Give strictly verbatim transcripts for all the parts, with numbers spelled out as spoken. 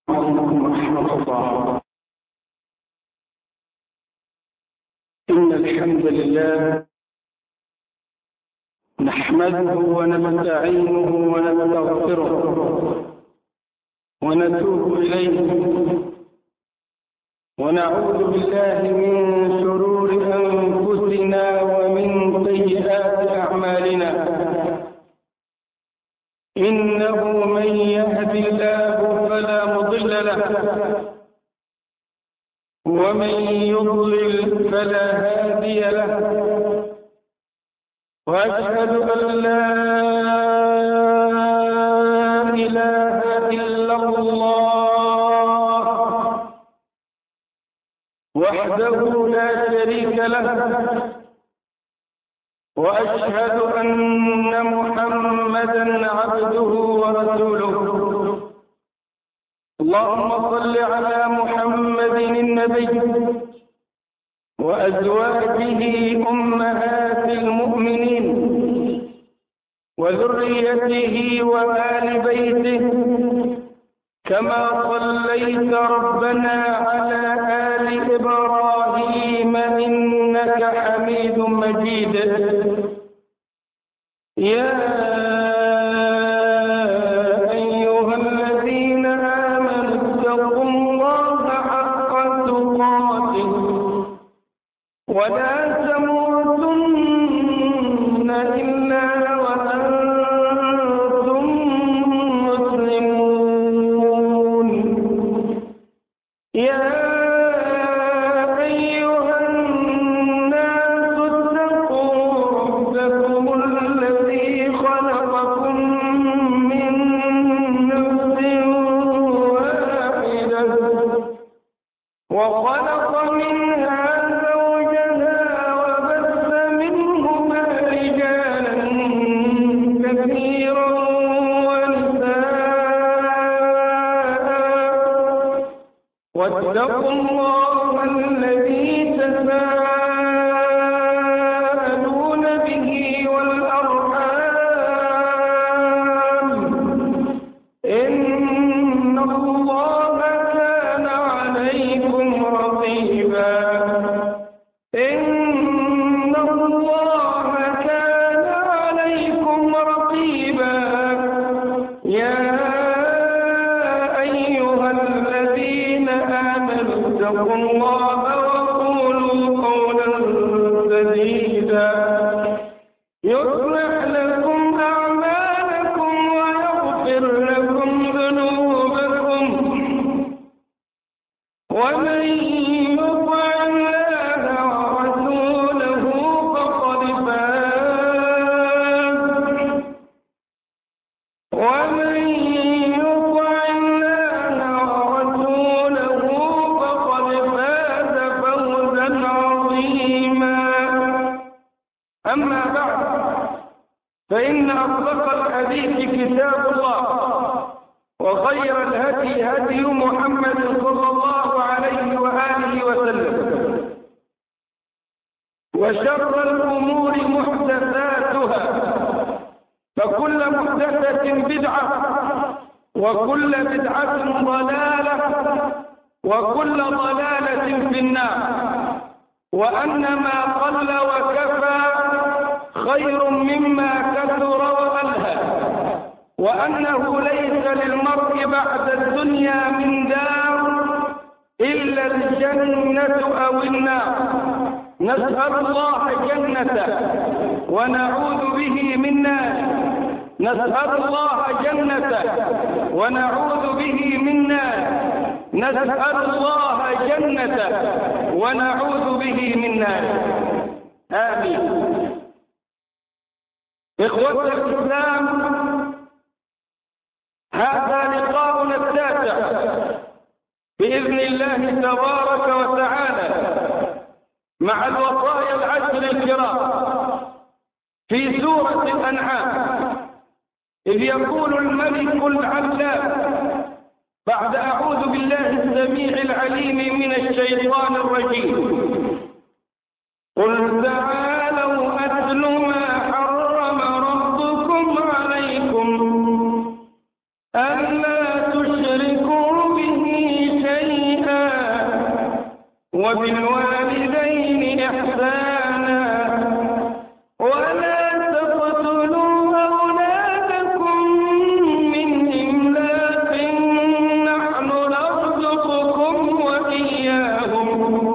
عليكم ورحمة الله. إن الحمد لله نحمده ونستعينه ونستغفره ونتوب إليه ونعوذ بالله من شرور أنفسنا ومن سيئات أعمالنا. إنه من يهد الله فلا مضل له ومن يضلل فلا هادي له، وأشهد أن لا إله إلا الله وحده لا شريك له، وأشهد أن محمدا عبده ورسوله. اللهم صل على محمد النبي وأزواجه أمهات المؤمنين وذريته وآل بيته، كما صليت ربنا على آل إبراهيم إنك حميد مجيد. يا أيها الذين آمنوا اتقوا الله حق تقاته ولا تموتن إلا وأنتم مسلمون. يا أيها الناس اتقوا ربكم الذي خلقكم من نفس واحدة وخلق منها زوجها وبث منهما رجالا كثيرا ونساء، واتقوا الله الذي تساءلون به والأرحام، إن الله كان عليكم رقيبا. إن الله كان عليكم رقيبا. يا أيها الذين آمنوا اتقوا الله وقولوا قولا سديدا يصلح لكم أعمالكم ويغفر لكم ذنوبكم، ومن يطع الله ورسوله فقد فاز ومن يطع الله ورسوله فقد فاز فوزا عظيما. أما بعد، فإن أصدق الحديث كتاب الله، وخير الهدي هدي محمد صلى الله عليه وآله وسلم، وشر الأمور محدثاتها، فكل محدثة بدعة وكل بدعة ضلالة وكل ضلالة في النار، وأن ما قل وكفى خير مما كثر وألهى، وأنه ليس للمرء بعد الدنيا من دار إلا الجنة أو النار. نسأل الله جنته ونعوذ به من نار. نسأل الله جنته ونعوذ به من نار. نسأل الله جنته ونعوذ به من نار. آمين. إخوة الإسلام، هذا لقاؤنا التاسع بإذن الله تبارك وتعالى مع الوصايا العشر الكرام في سورة الأنعام، إذ يقول الملك العلام بعد أعوذ بالله السميع العليم من الشيطان الرجيم: قل تعالوا أتل ما حرم ربكم عليكم ألا تشركوا به وبالوالدين إحسانا ولا تقتلوا أولادكم من إملاق نحن نرزقكم وإياهم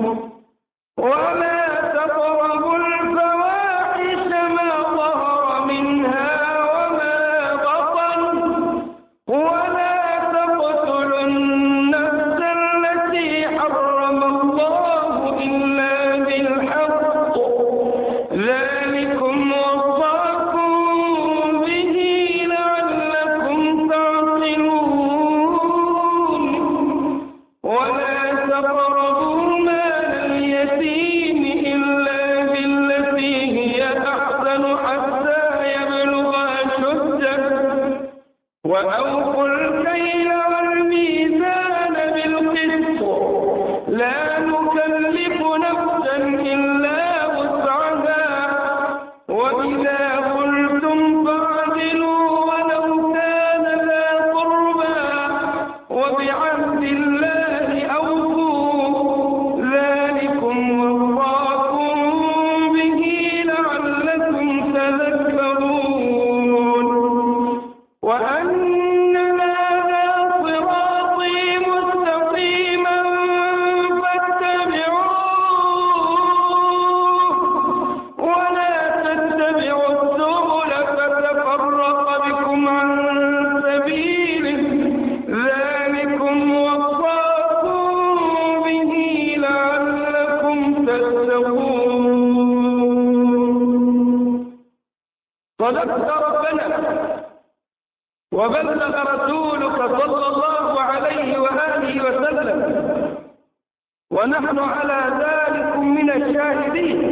ولا تقربوا الفواحش ما ظهر منها وما بطن ولا تقتلوا النفس التي حرم الله إلا بالحق ذلكم وصاكم به لعلكم تعقلون ولا تقربوا مال اليتيم إلا بالتي هي أحسن حتى يبلغ أشده وأوفوا الكيل والميزان بالقسط لا نكلف نفسا إلا وسعها وإذا قلتم فاعدلوا ولو كان ذا قربى وبعهد الله أوفوا ذلكم وصاكم به لعلكم تذكرون وأن هذا صراطي مستقيما فاتبعوه ولا تتبعوا السبل فتفرق بكم عن سبيله ذلكم وصاكم به لعلكم تتقون. صدقت ربنا وبلغ رسولك صلى الله عليه وآله وسلم ونحن على ذلك من الشاهدين.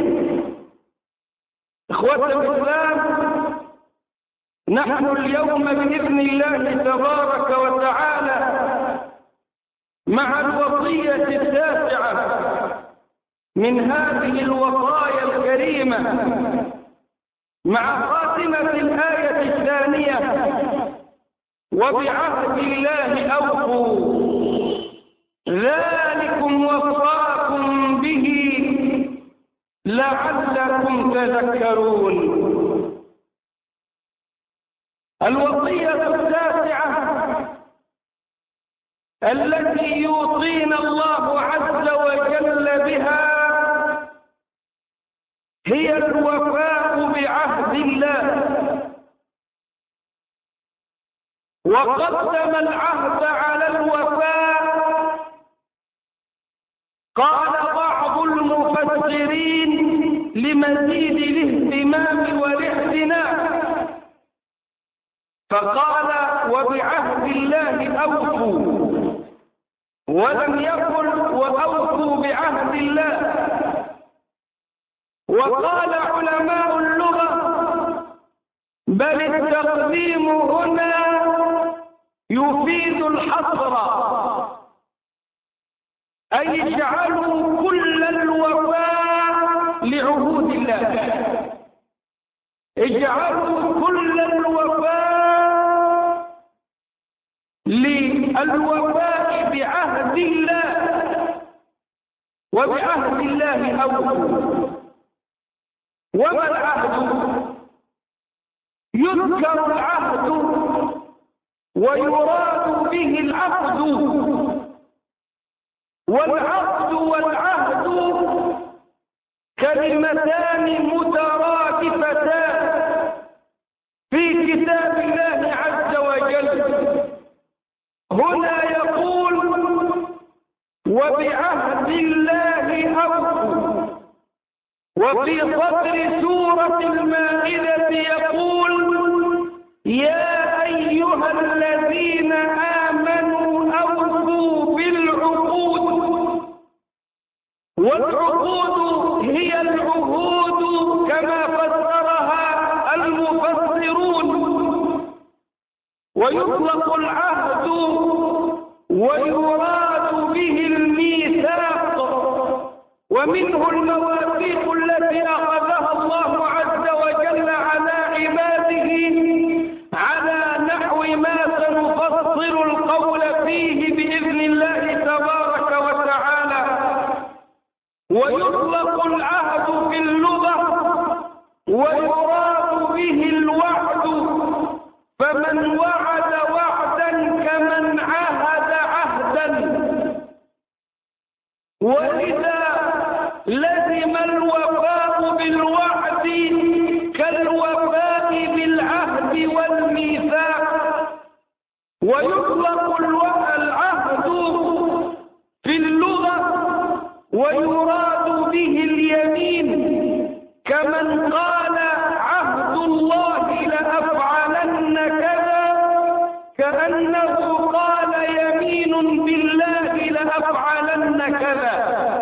إخوة الإسلام، نحن اليوم بإذن الله تبارك وتعالى مع الوصية التاسعة من هذه الوصايا الكريمة مع خاتمة الآية الثانية وبعهد الله أوفوا ذلكم وصاكم به لعلكم تذكرون. الوصية التاسعة التي يوصينا الله عز وجل بها هي الوفاء بعهد الله. وقدم العهد على الوفاء. قال بعض المفسرين لمزيد الاهتمام والاعتناء فقال وبعهد الله أوفوا ولم يقل وأوفوا بعهد الله. وقال علماء اللغة بل التقديم هنا يفيد الحصر، أي اجعلوا كل الوفاء لعهود الله، اجعلوا كل الوفاء للوفاء بعهد الله وبعهد الله أوفوا. وما العهد؟ يذكر العهد ويراد به العقد، والعقد والعهد كلمتان مترادفتان في كتاب الله عز وجل. هنا يقول وبعهد الله أوفوا، وفي صدر سورة المائدة يقول يا أيها الذين آمنوا أوفوا بالعقود. والعقود هي العهود كما فسرها المفسرون. ويطلق العهد ويراد به الميثاق، ومنه المواثيق التي أخذها الله عز وجل على عباده على نحو ما سنفصل القول فيه بإذن الله تبارك وتعالى. ويطلق العهد في اللغة ويراد به الوعد، فمن وعد وعدا كمن عهد عهدا، وإذا لزم الوفاء بالوعد كالوفاء بالعهد والميثاق. ويطلق العهد في اللغة ويراد به اليمين، كمن قال عهد الله لأفعلن كذا، كأنه قال يمين بالله لأفعلن كذا.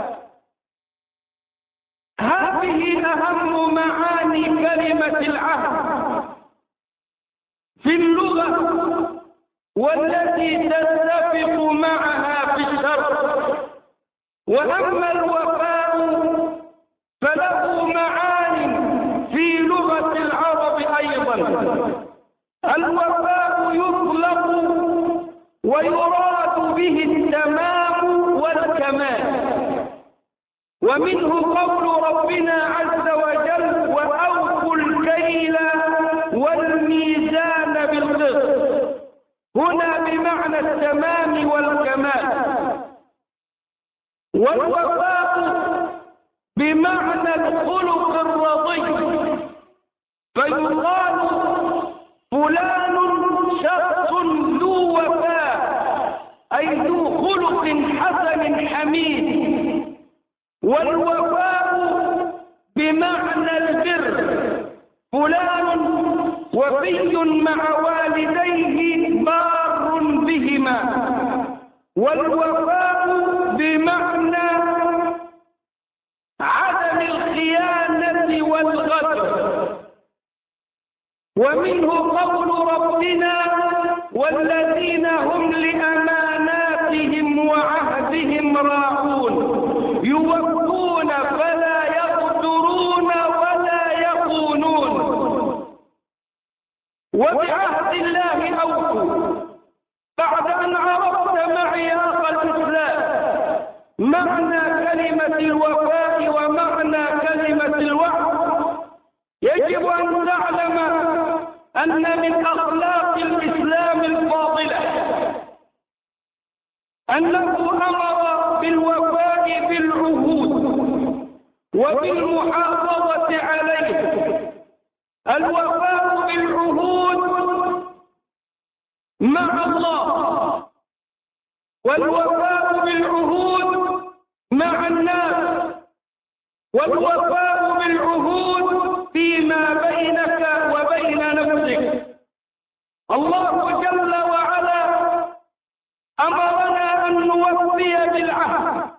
هذه أهم معاني كلمة العهد في اللغة، والتي تتفق معها في الشرع. وأما الوفاء فله معان في لغة العرب أيضا. الوفاء يطلق ويراد به التمام والكمال، ومنه قول ربنا عز وجل: وأوفوا الكيل والميزان بالقسط، هنا بمعنى التمام والكمال. والوفاء بمعنى الخلق الرضي، فيقال فلان شخص ذو وفاء، أي ذو خلق حسن حميد. والوفاء بمعنى البر، فلان وفي مع والديه بار بهما. والوفاء بمعنى عدم الخيانة والغدر. ومنه قول ربنا: والذين هم لأماناتهم وعهدهم راعون، يوفون فلا يغدرون ولا يخونون. وبعهد الله أوفوا. بعد أن عرفت معي أخ الإسلام معنى كلمة الوفاء ومعنى كلمة الوعد، يجب أن تعلم أن من أخلاق الإسلام الفاضلة أنه أمر بالوفاء بالعهود وبالمحافظة عليه. الوفاء بالعهود مع الله، والوفاء بالعهود مع الناس، والوفاء بالعهود فيما بينك وبين نفسك. الله جل وعلا أمرنا أن نوفي بالعهد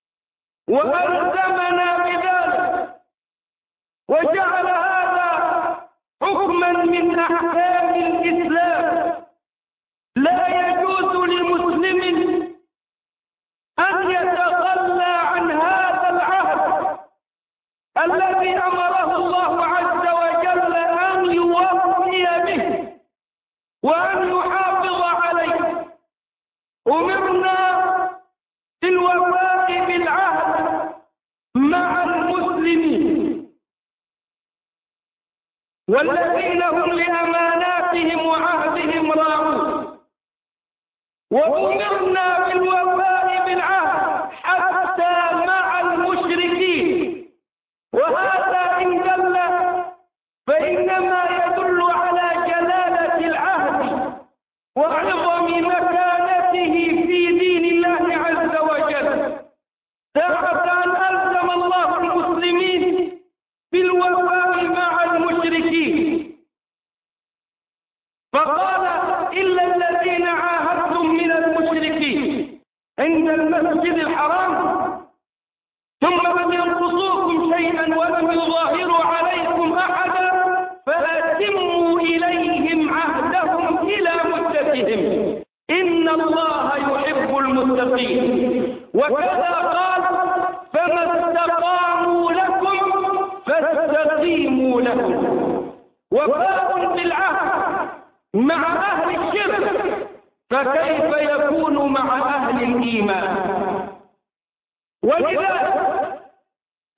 وألزمنا بذلك، وجعل هذا حكما من أحكام الإسلام. لا يجوز لمسلم أن يتخلى عن هذا العهد الذي أمره الله عز وجل أن يوفي به وأن يحافظ عليه. أمرنا بالوفاء بالعهد مع المسلمين، والذين هم لأماناتهم وعهدهم راعون. وأمرنا بالوفاء بالعهد حتى مع المشركين، وهذا إن دل فإنما يدل على جلالة العهد وعظم مكانته في دين الله عز وجل. ساعة أن ألزم الله المسلمين بالوفاء مع المشركين، فقال: إلا الذين عاهدتم من المشركين عند المسجد الحرام ثم لم ينقصوكم شيئا ولم يظاهروا عليكم أحدا فأتموا إليهم عهدهم إلى مدتهم إن الله يحب المتقين. وكذا قال: فما استقاموا لكم فاستقيموا لهم. وفاء بالعهد مع أهل الشرك، فكيف يكون مع أهل الإيمان؟ ولذا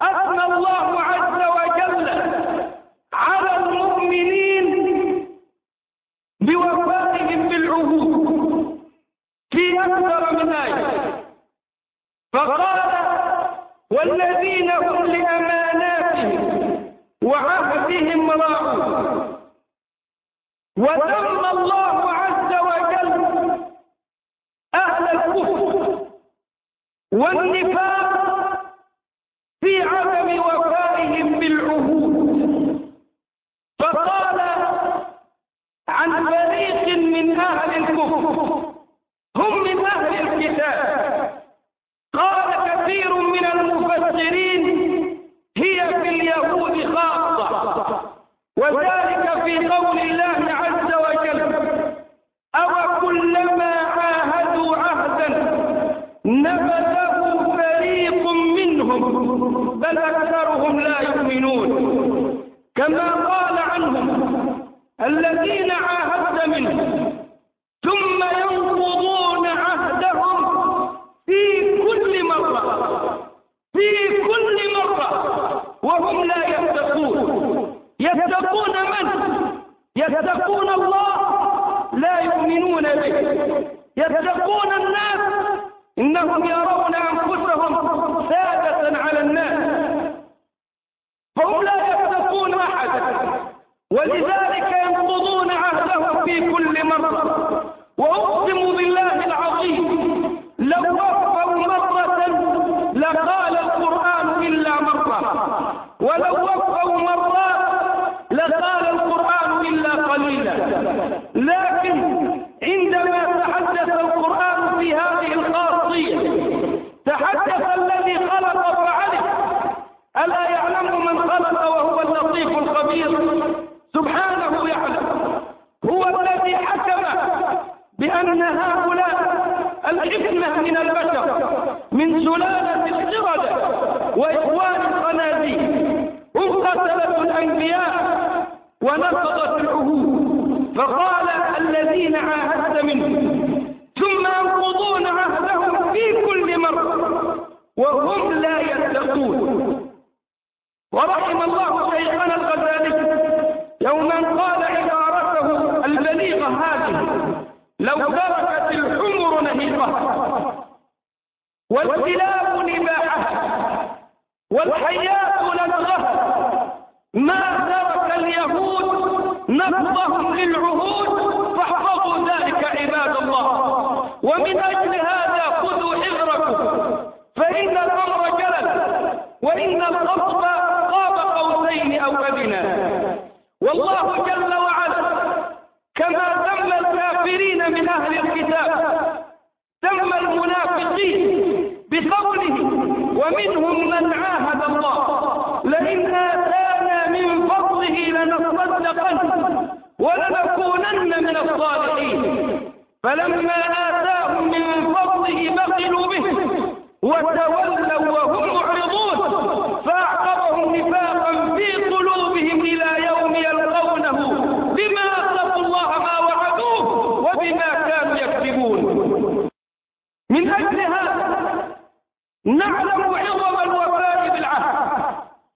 أثنى الله عز وجل على المؤمنين بوفائهم بالعهود في أكثر من آية، فقال والذين هم لأماناتهم وعهدهم راعون. وذم الله عز وجل أهل الكفر والنفاق في عدم وفائهم بالعهود، فقال عن فريق من أهل الكفر هم من أهل الكتاب، قال كثير من المفسرين هي في اليهود خاصة، وذلك في قول الله عز وجل أو كلما عاهدوا عهدا نبذه فريق منهم بل أكثرهم لا يؤمنون، كما قال عنهم الذين عاهدت منهم ثم ينقضون عهدهم في كل مرة في كل مرة وهم لا يتقون. يتقون من؟ يتقون الله لا يؤمنون به، يتقون الناس إنهم يرون أنفسهم سادة على الناس، فهم لا يتقون أحدا، ولذلك ينقضون عهدهم في كل مرة. وأقسم بالله العظيم لو وفوا مرة لقال القرآن إلا مرة، ولو وفوا مرات لقال القرآن إلا قليلا. لكن عندما تحدث القرآن في هذه الخاصية تحدث الذي خلق فعلم، ألا يعلم من خلق وهو اللطيف الخبير؟ سبحانه يعلم، هو الذي حكم بأن هؤلاء الحكمة من البشر من سلالة القردة وإخوان الخنازير هم قتلة الأنبياء ونقضت العهود، فقال الذين عاهدت منهم ثم ينقضون عهدهم في كل مرة وهم لا يتقون. ورحم الله شيخنا الغزالي يوما قال عبارته البليغة هذه: لو تركت الحمر نهيقها والكلاب نباحها والحيات لدغها ما ترك اليهود نقضهم للعهود، فاحفظوا ذلك عباد الله. ومن أجل هذا خذوا حذركم، فإن الأمر جلل وإن الخطب قاب قوسين أو أدنى. والله جل وعلا كما ذم الكافرين من أهل الكتاب ذم المنافقين بقوله: ومنهم من عاهد الله لئن آتانا من فضله لنصدقن ولنكونن من الصالحين، فلما آتاهم من فضله بخلوا به وتولوا وهم معرضون، فأعقبهم نفاقا في قلوبهم إلى يوم يلقونه بما أخلفوا الله ما وعدوه وبما كانوا يكذبون. من أجل هذا نعلم عظم الوفاء بالعهد،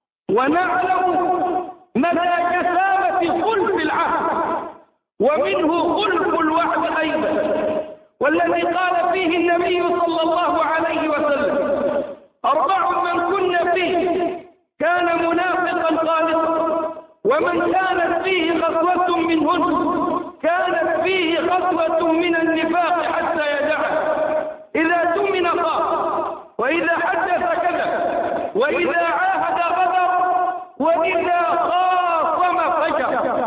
ونعلم مدى كثافة خلف العهد، ومنه خلف الوعد أيضا، والذي قال فيه النبي صلى الله عليه وسلم: أربع من كن فيه كان منافقا خالصا، ومن كانت فيه خصلة منهن كانت فيه خصلة من النفاق حتى يدعه: إذا تؤمن خاف، وإذا حدث كذب، وإذا عاهد غدر، وإذا خاصم فجر.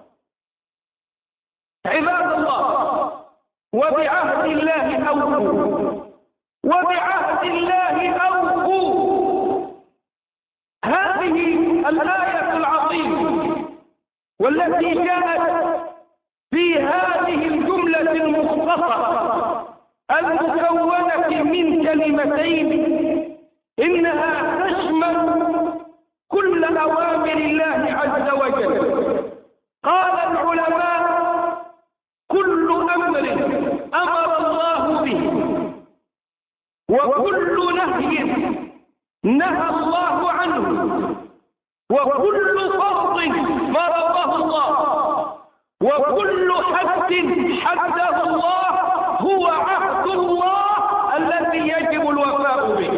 عباد الله، وبعهد الله أوفوا، وبعهد الله أوفوا. هذه الآية العظيمة والتي جاءت في هذه الجملة المختصرة المكونة من كلمتين إنها تشمل كل أوامر الله عز وجل. قال العلماء: كل أمر أمر الله به، وكل نهي نهى الله عنه، وكل فرض فرضه الله وكل حد حده الله هو عهد الله الذي يجب الوفاء به.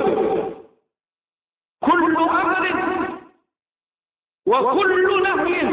كل أمر وكل نهي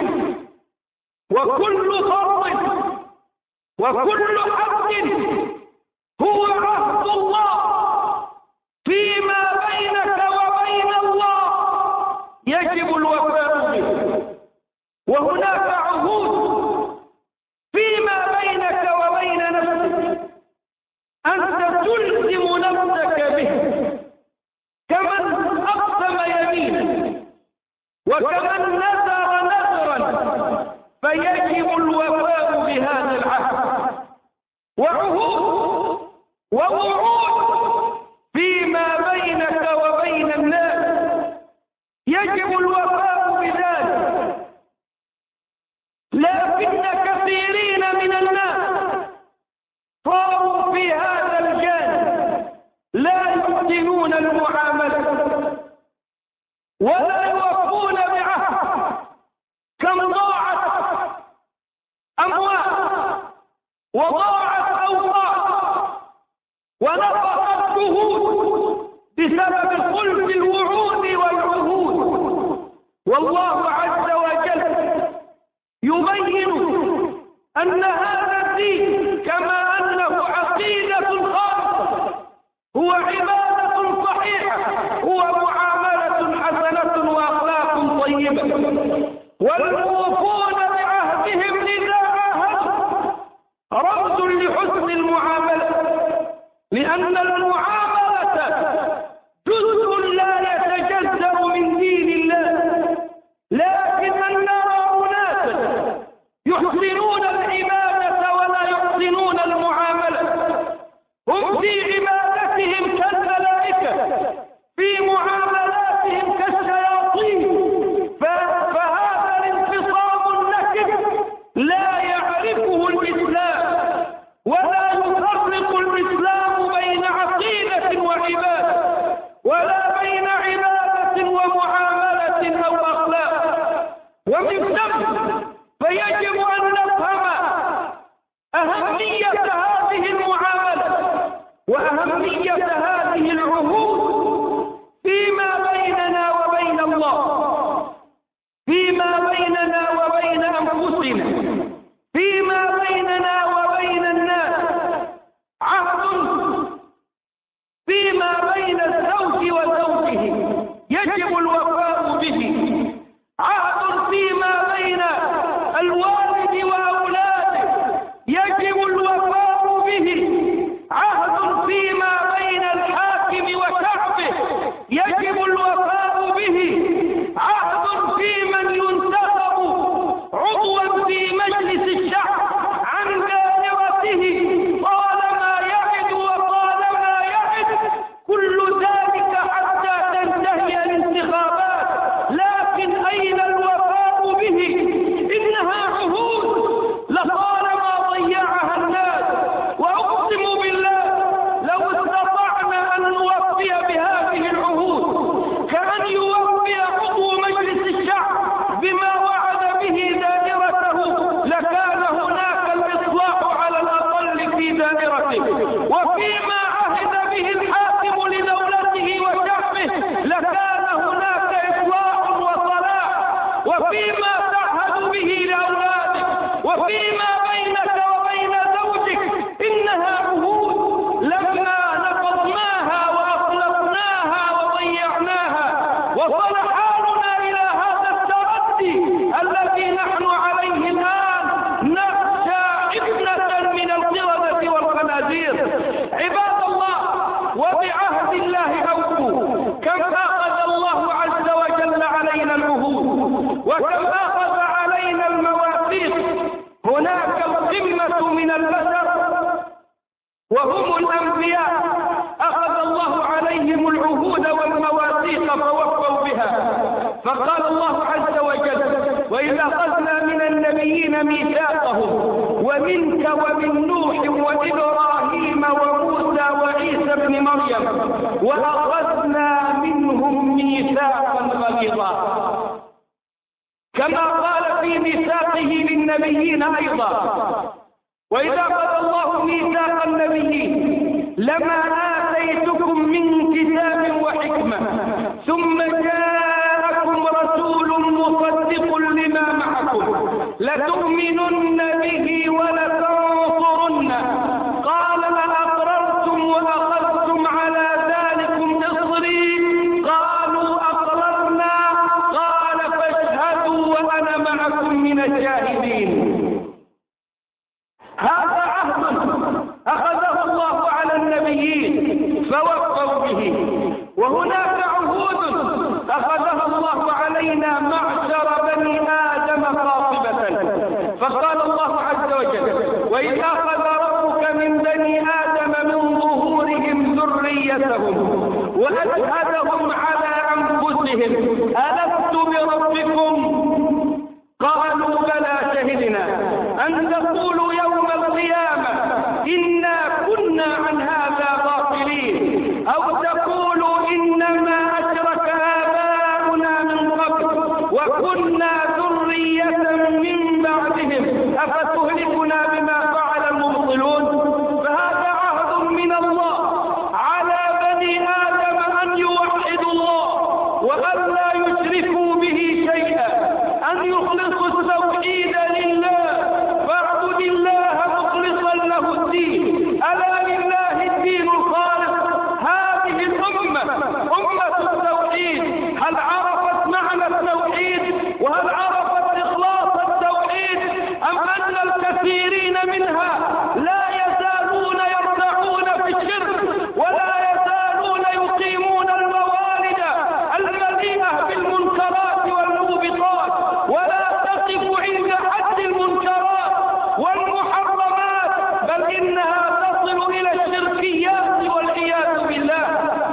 وكل فرض وكل حد هو عهد الله فيما بينك وبين الله يجب الوفاء به. وهناك عهود فيما بينك وبين نفسك أنت تلزم نفسك به، كمن أقسم يمينا وكمن نذر نذرا فيجب الوفاء بهذا العهد. وعهود ووعود فيما بينك وبين الناس يجب الوفاء بذلك. لكن كثيرين من الناس صاروا في هذا الجانب لا يحسنون المعاملة ولا يوفون بعهد، كم ضاعت أموال وضاعت أوقات ونقصت جهود بسبب خلف الوعود والعهود. والله عز وجل يبين أن هذا الدين كما أنه عقيدة خالصة هو عبادة صحيحة، هو معاملة حسنة وأخلاق طيبة، والموفون بعهدهم إذا عاهدوا رمز لحسن المعاملة، لأن المعاملة جزء لا يتجزأ من دين الله. لكن نرى أناسا يحسنون العبادة ولا يحسنون المعاملة، هم في عبادتهم كالملائكة، في معاملاتهم كالشياطين. فهذا الانفصام النكد لا يعرفه الإسلام، ولا يفرق الإسلام بين عقيدة وعبادة، ولا بين عبادة ومعاملة أو أخلاق. ومن ثم فيجب أن نفهم أهمية هذه المعاملة وأهمية هذه العهود فيما بيننا وبين الله، فيما بيننا وبين أنفسنا، فيما بيننا وبين الناس. عهد فيما بين الزوج وزوجه يجب الوفاء به، عهد فيما بين الوالد وأولاده يجب الوفاء به، عهد فيما بين الحاكم وشعبه يجب الوفاء به، عهد في من ينتخب عضوا في مجلس الشعب عن دائرته طالما يعد وطالما يعد، كل ذلك حتى تنتهي الانتخابات. لكن أين الوفاء به؟ إنها عهود لطالما ضيعها الناس. وأقسم بالله لو استطعنا أن نوفي بهذه العهود كأن يوفي عضو مجلس الشعب بما وعد به دائرته لكان هناك الإصلاح على الأقل في دائرته، وفيما عهد به الحاكم لدولته وشعبه لكان هناك إصلاح وصلاح، وفيما تعهد به لأولادك وفيما بينك وبين زوجك إنها عهود لما نقضناها وأخلصناها وضيعناها. وصل حالنا إلى هذا التردي الذي نحن عليه الآن، نخشى ابنة من القردة والخنازير. عباد الله، وبعهد الله أوفوا. كم أخذ الله عز وجل علينا العهود وكم أخذ علينا المواثيق. هناك القمة من البشر وهم الأنبياء أخذ الله عليهم العهود والمواثيق فوفوا بها. فقال الله عز وجل: وإذا أخذنا من النبيين ميثاقهم ومنك ومن نوح وإبراهيم وموسى وعيسى بن مريم وأخذنا منهم ميثاقا غليظا، كما قال في ميثاقه للنبيين أيضا: وإذا أخذ الله ميثاق النبيين لما آتيتكم من كتاب وحكمة ثم جاءكم رسول مصدق لما معكم لتؤمنن به ولتنصرنه قال لأقررتم وأخذتم على ذلكم إصري قالوا أقررنا قال فاشهدوا وأنا معكم من الشاهدين. هذا عهد أخذه الله على النبيين فوفوا به، وهناك عهود أخذها الله علينا معشر بني آدم قاطبة، فقال الله عز وجل: وإذ أخذ ربك من بني آدم من ظهورهم ذريتهم وأشهدهم على أنفسهم ألست بربكم قالوا بلى شهدنا أن تقولوا يوم القيامة إنا كنا عن هذا غافلين أو تقولوا إنما أشرك آباؤنا من قبل وكنا ذرية من بعدهم أفتهلكنا بما فعل المبطلون. فهذا عهد من الله على بني آدم أن يوحدوا الله وأن لا يشركوا به شيئا، أن يخلصوا التوحيد لله، فاعبد الله مخلصا له الدين، ألا لله الدين الخالص. هذه الأمة أمة التوحيد، هل عرفت معنى التوحيد وهل عرفت إخلاص التوحيد أم أن الكثيرين منها لا يزالون يرتعون في الشرك ولا يزالون يقيمون الموالد المليئة بالمنكرات والموبقات ولا تقف عند حد المنكرات والمحرمات، بل إنها تصل إلى الشركيات والعياذ بالله.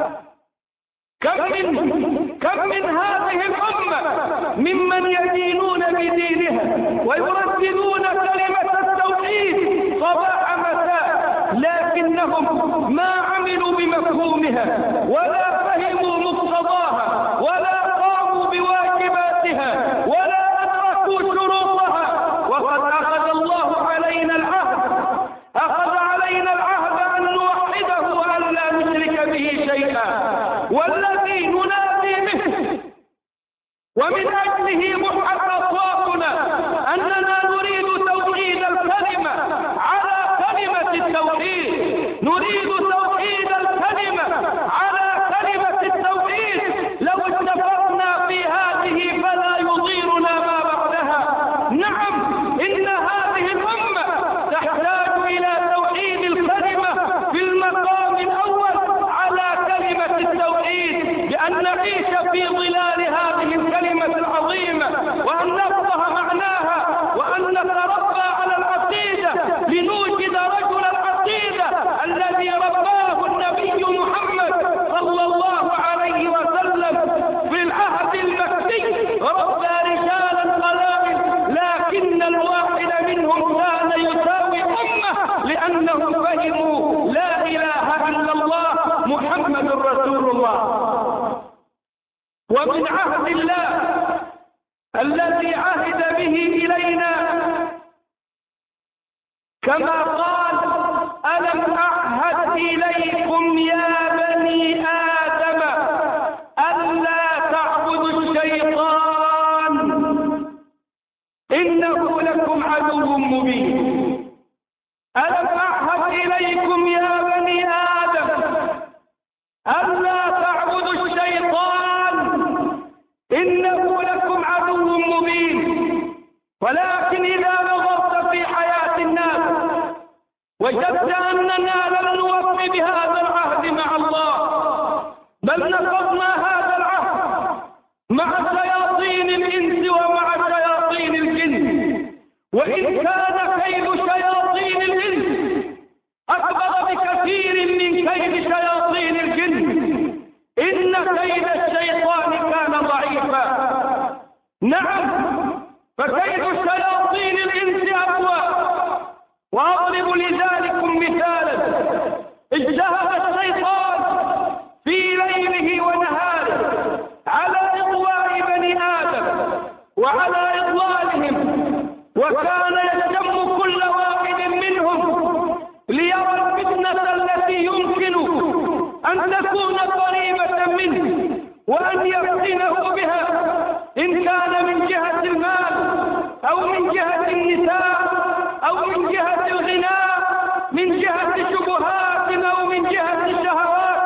كم من كم من هذه الأمة ممن يدينون بدينها ويرددون كلمة التوحيد صباح مساء، لكنهم ما عملوا بمفهومها ولا فهموا مقتضاها ولا قاموا بواجباتها ولا أدركوا شروطها. وقد أخذ الله علينا العهد أخذ علينا العهد أن نوحده وأن لا نشرك به شيئا، والذي ننادي به ومن أجله محق أصواتنا أننا نريد توحيد الكلمة على كلمة التوحيد، نريد توحيد الكلمة على كلمة التوحيد. لو اتفقنا في هذه فلا يضيرنا ما بعدها. نعم، إن هذه الأمة تحتاج إلى توحيد الكلمة في المقام الأول على كلمة التوحيد، بأن نعيش في ظلال هذه الكلمة العظيمة وأن نفقه معناها وأن نتربى على العقيدة لنوجد رجل العقيدة الذي رباه النبي محمد صلى الله عليه وسلم في العهد المكي. ربى رجالا قلائل لكن الواحد منهم كان يساوي أمة لأنهم فهموا لا إله إلا الله محمد رسول الله. ومن عهد الله الذي عهد به إلينا كما قال: ألم أعهد إليكم يا بني آدم ألا تعبدوا الشيطان إنه لكم عدو مبين. ألم أعهد إليكم يا بني آدم ألا تعبدوا الشيطان إنه لكم عدو مبين. ولكن إذا نظرت في حياة الناس وجدت أننا لم نوفي بهذا العهد مع الله، بل نقضنا هذا العهد مع شياطين الإنس ومع شياطين الجن. وإن كان كيد شياطين الإنس أكبر بكثير من كيد شياطين الجن، إن كيد الشيطان كان ضعيفا. نعم، فكيد شياطين الإنس أقوى. وأضرب لذلكم مثالا: اجتهد الشيطان أن تكون قريبة منه وأن يفتنه بها، إن كان من جهة المال أو من جهة النساء أو من جهة الغناء، من جهة شبهات أو من جهة الشهوات.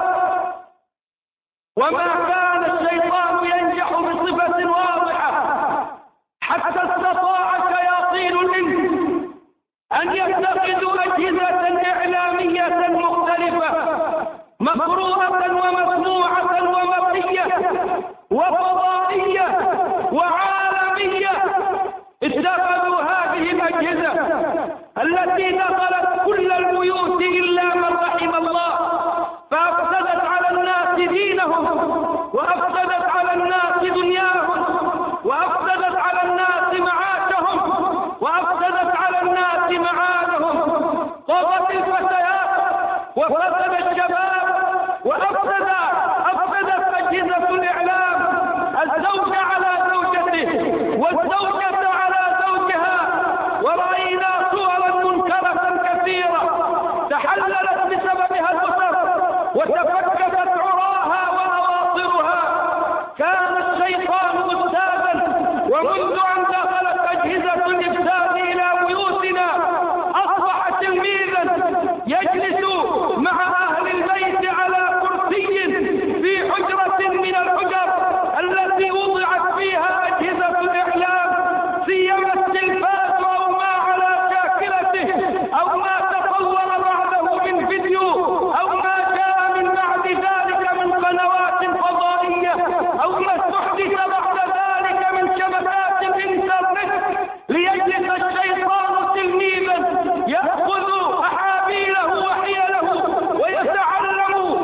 وما كان الشيطان ينجح بصفة واضحة حتى استطاع شياطين الإنس أن يتخذوا أجهزة إعلامية مختلفة مقروءة ومسموعة ومرئية وفضائية وعالمية. اتخذوا هذه الأجهزة التي دخلت كل البيوت إلا من رحم الله، فأفسدت على الناس دينهم وأفسدت على الناس دنياهم وأفسدت على الناس معاشهم وأفسدت على الناس معادهم. طغت الفتيات وفسد الشباب وأفسد أفسدت أجهزة الإعلام الزوج على زوجته والزوجة على زوجها. ورأينا صورا منكرة كثيرة تحللت بسببها الأسر وتفككت عراها وأواصرها. كان الشيطان أستاذا، ومنذ أن دخلت أجهزة الإفساد إلى بيوتنا أصبح تلميذا يجلس مع أهل البيت على كرسي في حجرة من الحجر التي وضعت فيها أجهزة الإعلام، سيما التلفاز أو ما على شاكلته أو ما تطور بعده من فيديو أو ما جاء من بعد ذلك من قنوات فضائية أو ما استحدث بعد ذلك من شبكات الإنترنت، ليجلس الشيطان تلميذا يأخذ أحابيله وحيله ويتعلم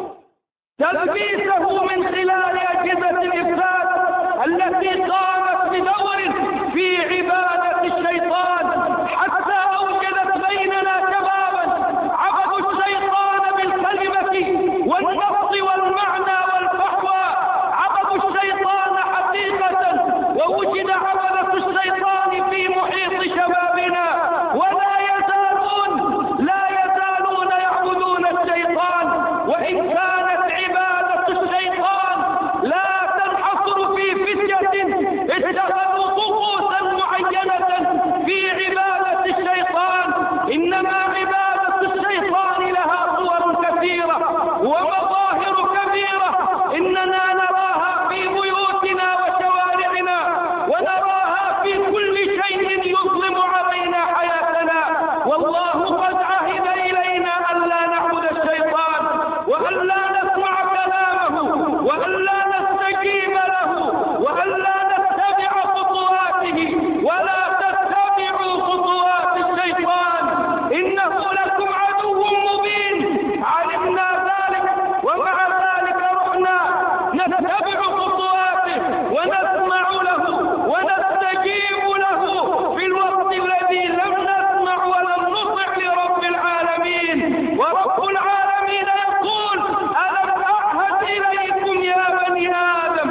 تلبيسه من خلال أجهزة الإفساد التي قامت بدور في عبادة الشيطان، حتى أوجدت بيننا شبابا عبدوا الشيطان بالكلمة والنص والمعنى والفحوى، عبدوا الشيطان حقيقة، ووجد عبدة الشيطان في محيط شبابنا ولا يزالون لا يزالون يعبدون الشيطان. وإن كانت عبادة الشيطان لا تنحصر في فتية اتخذوا طقوسا معينة في عبادة الشيطان، إنما عبادة الشيطان لها صور كثيرة ومظاهر كثيرة إننا نراها في بيوتنا وشوارعنا ونراها في كل شيء يظلم علينا حياتنا. والله قد عهد إلينا ألا نعبد الشيطان وألا نسمع كلامه وألا نستجيب له وألا نتبع خطواته ولا تتبعوا خطوات الشيطان إنه لكم عدو مبين. علمنا ذلك ومع ذلك رحنا نتبع خطواته ونسمع له ونستجيب له في الوقت الذي لم نسمع ولم نطع لرب العالمين. ورب العالمين يقول: ألم أعهد إليكم يا بني آدم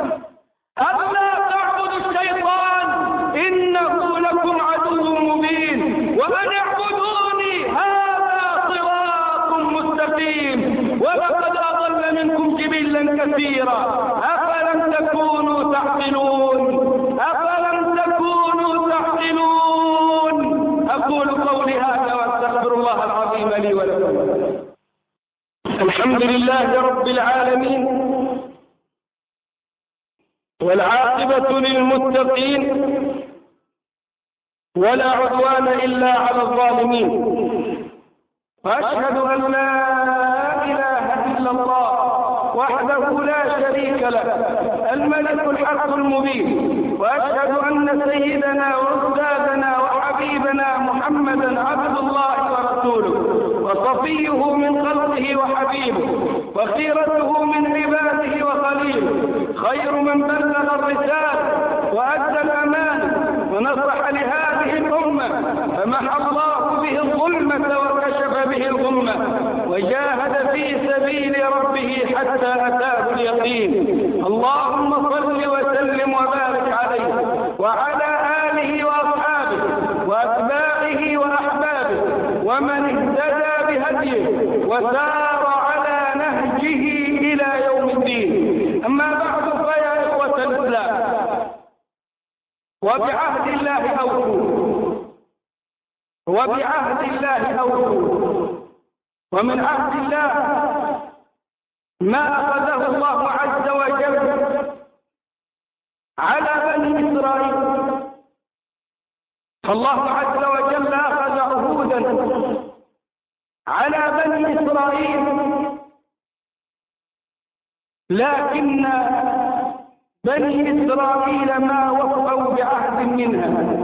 ألا تعبدوا الشيطان إنه لكم عدو مبين وأن اعبدوني هذا صراط مستقيم. ولقد أضل منكم جبلا كثيرا أفلم تكونوا تعقلون أفلم تكونوا تعقلون. أقول قولي هذا وأستغفر الله العظيم لي ولكم. الحمد لله رب العالمين، والعاقبة للمتقين، ولا عدوان إلا على الظالمين. وأشهد أن لا إله إلا الله وحده لا شريك له الملك الحق المبين. وأشهد أن سيدنا وأستاذنا وحبيبنا محمدا عبد الله ورسوله وصفيه من خلقه وحبيبه وخيرته من عباده وخليله، خير من بلغ الرسالة وأدى الأمانة ونصح لهذه الأمة، فمحى الله به الظلمة وكشف به الغمة وجاهد في سبيل ربه حتى أتاه اليقين. اللهم صل وسلم وبارك عليه وعلى آله وأصحابه وأتباعه وأحبابه ومن اهتدى بهديه وسار على نهجه به إلى يوم الدين. أما بعد فيا إخوة الإسلام، وبعهد الله أوفوا، وبعهد الله أوفوا. ومن عهد الله ما أخذه الله عز وجل على بني إسرائيل. فالله عز وجل أخذ عهودا على بني إسرائيل، لكن بني إسرائيل ما وفوا بعهد منها.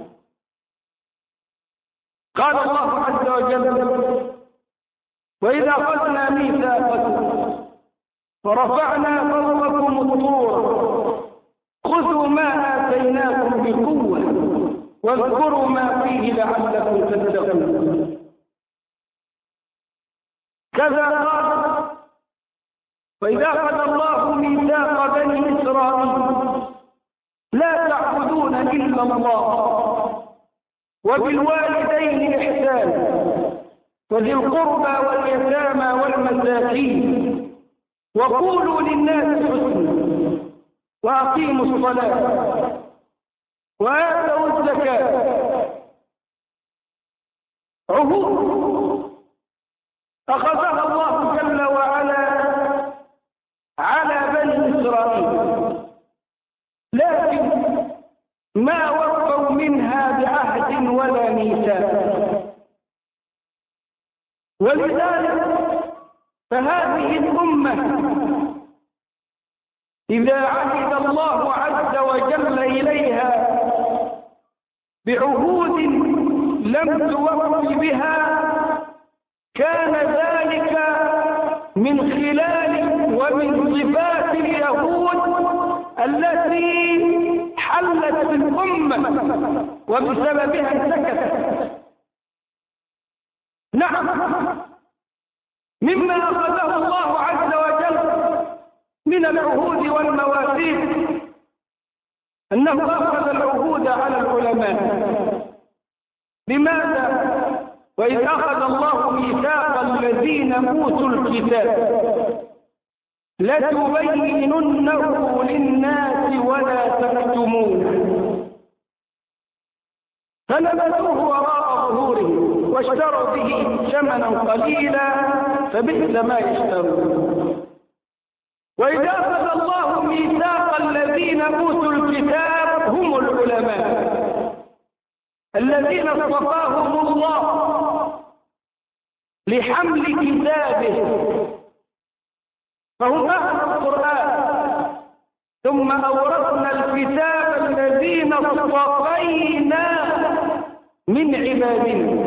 قال الله عز وجل: وإذا أخذنا ميثاقكم ورفعنا فوقكم الطور خذوا ما آتيناكم بقوة واذكروا ما فيه لعلكم تتقون. كذا قال: وإذا أخذ الله ميثاق بني إسرائيل لا تعبدون إلا الله وبالوالدين إحسانا وذي القربى واليتامى والمساكين وقولوا للناس حسنا وأقيموا الصلاة وآتوا الزكاة. عهود أخذها الله جل وعلا على بني إسرائيل، لكن ما وفوا منها بعهد ولا ميثاق. ولذلك فهذه الأمة إذا عهد الله عز وجل إليها بعهود لم توف بها كان ذلك من خلال ومن صفات اليهود التي حلت في الأمة وبسببها انسكتت. نعم، مما أخذه الله عز وجل من العهود والمواثيق أنه أخذ العهود على العلماء. لماذا؟ وإذ أخذ الله ميثاق الذين أوتوا الكتاب لتبيننه للناس ولا تكتمونه فنبذوه وراء ظهورهم واشتروا به ثمنا قليلا فبئس ما يشترون. وإذا أخذ الله ميثاق الذين أوتوا الكتاب هم العلماء الذين اصطفاهم الله لحمل كتابه، فهم أهل القرآن. ثم أورثنا الكتاب الذين اصطفينا من عبادنا،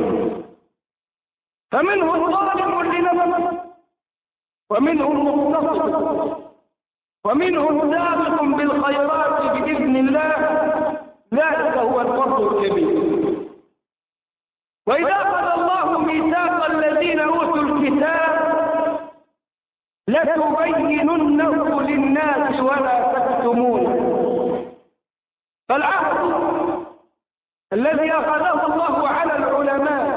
فمنهم ظالم لنفسه ومنهم مقتصد ومنهم سابق بالخيرات بإذن الله، ذلك هو الفضل الكبير. وإذا أخذ الله ميثاق الذين أوتوا الكتاب لتبيننه للناس ولا تكتمونه. فالعهد الذي أخذه الله على العلماء،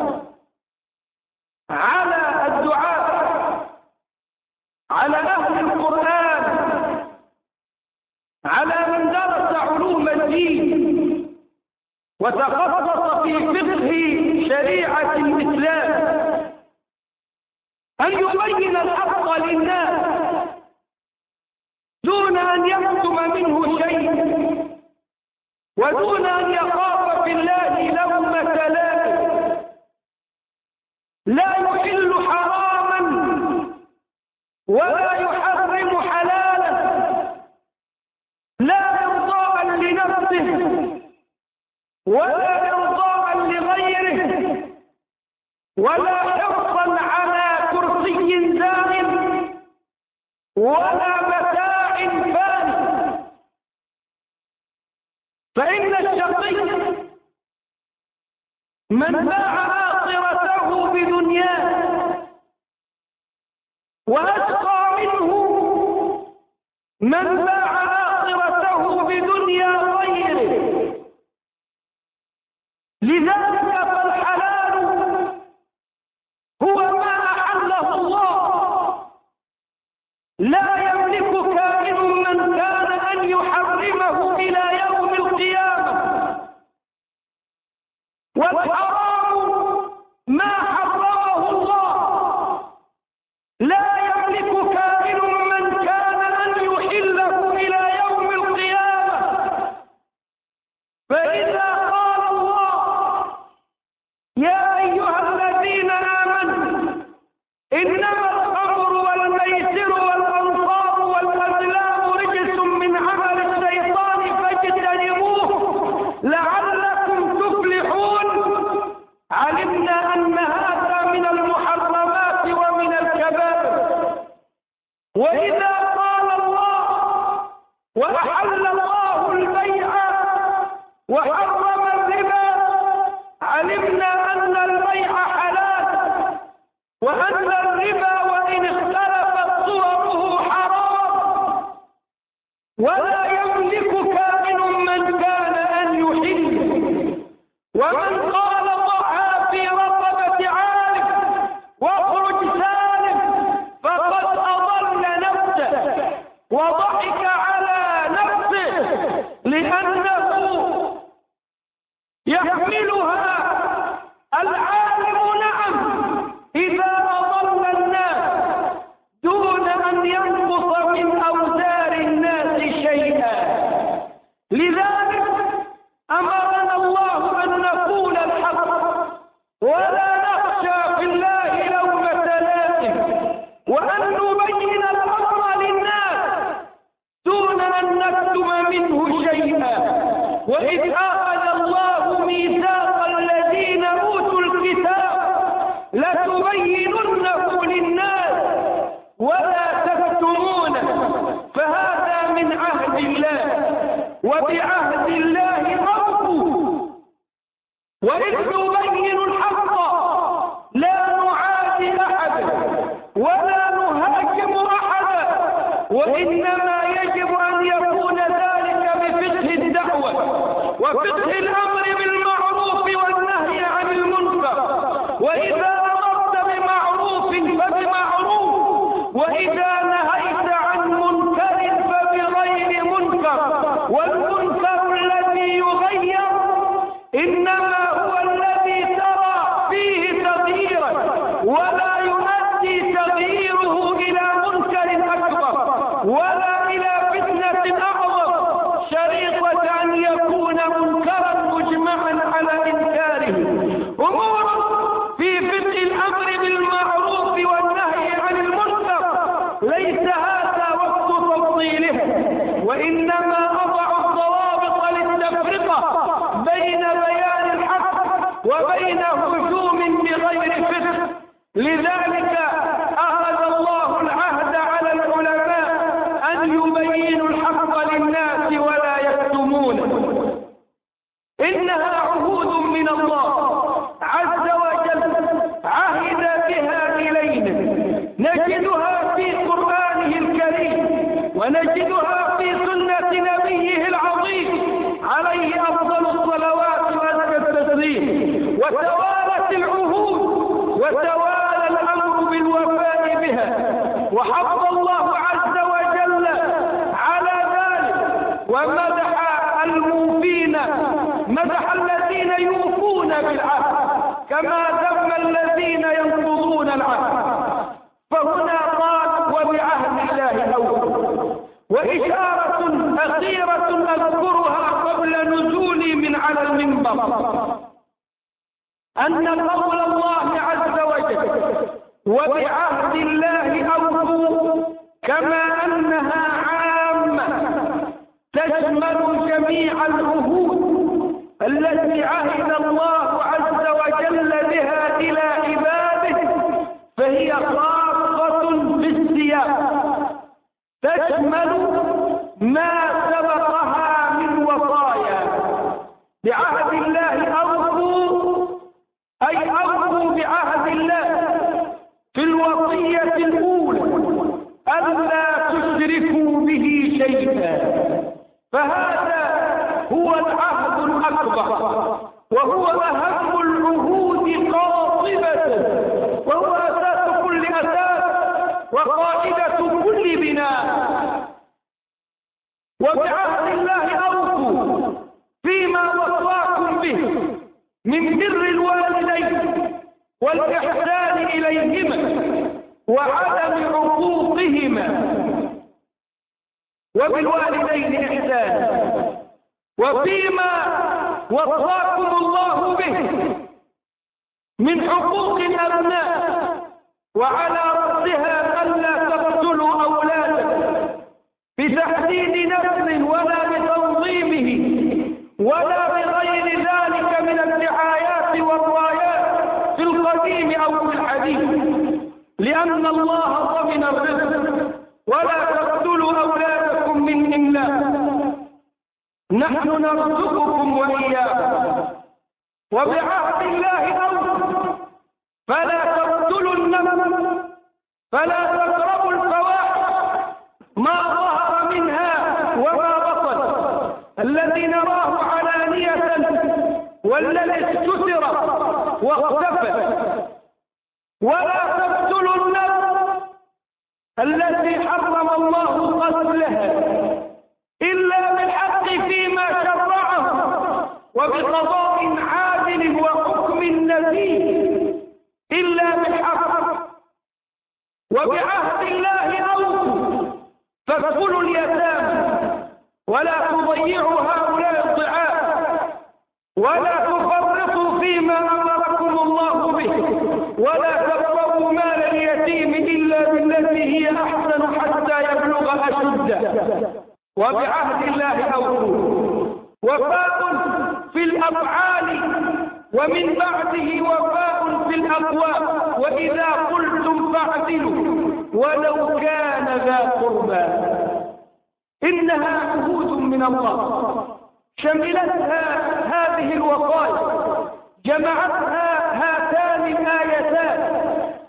على الدعاة، على أهل القرآن، على من درس علوم الدين وتخصص في فقه شريعة الإسلام، أن يبين الحق للناس دون أن يكتم منه شيء ودون أن يخاف في الله لومة لائم. لا يحل حراما ولا يحرم حلالا، لا إرضاء لنفسه ولا إرضاء لغيره ولا حرصا على كرسي زائل ولا متاع فانٍ. فإن الشقي من باع آخرته بدنياه، وأشقى منه من باع آخرته بدنيا غيره. لذلك فالحلال هو ما أحله الله لا يملك كائن من كان أن يحرمه إلى يوم القيامة. والحرام ما حرمه الله، لا يملك كائن من كان أن يحله إلى يوم القيامة. فإذا قال الله يا أيها الذين آمنوا إنما الخمر والميسر والأنصاب والأزلام رجس من عمل الشيطان فاجتنبوه لعلكم تفلحون، علمنا أن هذا من المحرمات ومن الكبائر. وإذا قال الله وأحل الله البيع وحرم الربا، علمنا أن البيع حلال وأن الربا وإن اختلفت صوره حرام. ولا يملك كائن من كان أن يحل. ومن قال ضعها في رقبة عالم واخرج سالم فقد أضل نفسه وضحك على نفسه، لأنه يحملها العالم نعم إذا أضل الناس دون أن ينقص من أوزار الناس شيئا. لذلك أمرنا الله أن نقول الحق ولا نخشى في الله لومة لائم، وأن نبين الأمر للناس دون أن نكتم منه شيئا. وإذ أخذ الله ميثاق الذين أوتوا الكتاب لتبيننه للناس ولا تكتمونه، فهذا من عهد الله، وبعهد الله أوفوا. وإذ نبين الحق لا نعادي أحدا ولا نهاجم أحدا، وإنما يجب أن يكون ذلك بفقه الدعوة وفقه الأمر بالمعروف والنهي عن المنكر. وإذا أمرت بمعروف فبمعروف، وإذا نهيت عن منكر فبغير منكر. والمنكر الذي يغير إنما هو الذي ترى فيه تغييرا، ولا يؤدي تغييره إلى منكر أكبر ولا إلى فتنة أعظم، شريطة أن يكون منكرا مجمعا على إنكاره. أمور في فقه الأمر بالمعروف والنهي عن المنكر ليس هذا وقت تفصيله، وإنما أضع الضوابط للتفرقة بين بيان الحق وبين هجوم بغير فقه. لذلك أخذ الله العهد على العلماء أن يبينوا الحق للناس ولا يكتمونه. إنها عهود من الله عز وجل عهد بها إلينا، نجدها في قرآنه الكريم ونجدها في سنة نبيه العظيم عليه أفضل الصلوات وأزكى التسليم. وتوالت العهود وتوالى الأمر بالوفاء بها، وحض الله عز وجل على ذلك ومدح الموفين، مدح الذين يوفون بالعهد كما ذم الذين ينقضون العهد. فهنا قال وبعهد الله أوفوا. وإشارة أخيرة أذكرها قبل نزولي من على المنبر، أن قول الله عز وجل وبعهد الله أوفوا كما أنها عامة تشمل جميع العهود التي عهد الله عز وجل بها إلى عباده، فهي خاصة بالسياق، تشمل ما سبقها من وصايا. بعهد الله أوفوا أي أوفوا بعهد الله في الوصية الأولى ألا تشركوا به شيئا، فهذا هو العهد الأكبر وهو أهم العهود قاطبة، وهو أساس كل أساس وقائد قاعدة كل بناء. وبعهد الله أوفوا فيما وصاكم به من بر الوالدين والإحسان إليهما وعدم عقوقهما. وبالوالدين إحسانا. وفيما وصاكم الله به من حقوق الأبناء وعلى رأسها ألا تقتلوا أولادكم بتحديد نسل ولا بتنظيمه ولا بغير ذلك من الدعايات والرايات في القديم أو في الحديث، لأن الله ضمن الرزق. ولا تقتلوا أولادكم من إملاق، نحن نرزقكم وإياكم. وبعهد الله أوفوا فلا تقتلوا النفس، فلا تقربوا الفواحش ما ظهر منها وما بطن، الذي نراه علانية والذي استتر واختفى. ولا تقتلوا النفس التي حرم الله قتلها إلا بالحق فيما شرعه وبقضاء عادل وحكم نزيه إلا بالحق. وبعهد الله أوفوا فاكفلوا اليتامى ولا تضيعوا هؤلاء الضعاف ولا تفرطوا فيما أمركم الله به ولا تقربوا مال اليتيم إلا بالتي هي أحسن حتى يبلغ أشده. وبعهد الله أوفوا وفاء في الأفعال ومن بعده وفاء في الأقوال. وإذا قلتم فاعدلوا ولو كان ذا قربى. إنها عهود من الله شملتها هذه الوصايا، جمعتها هاتان الآيتان،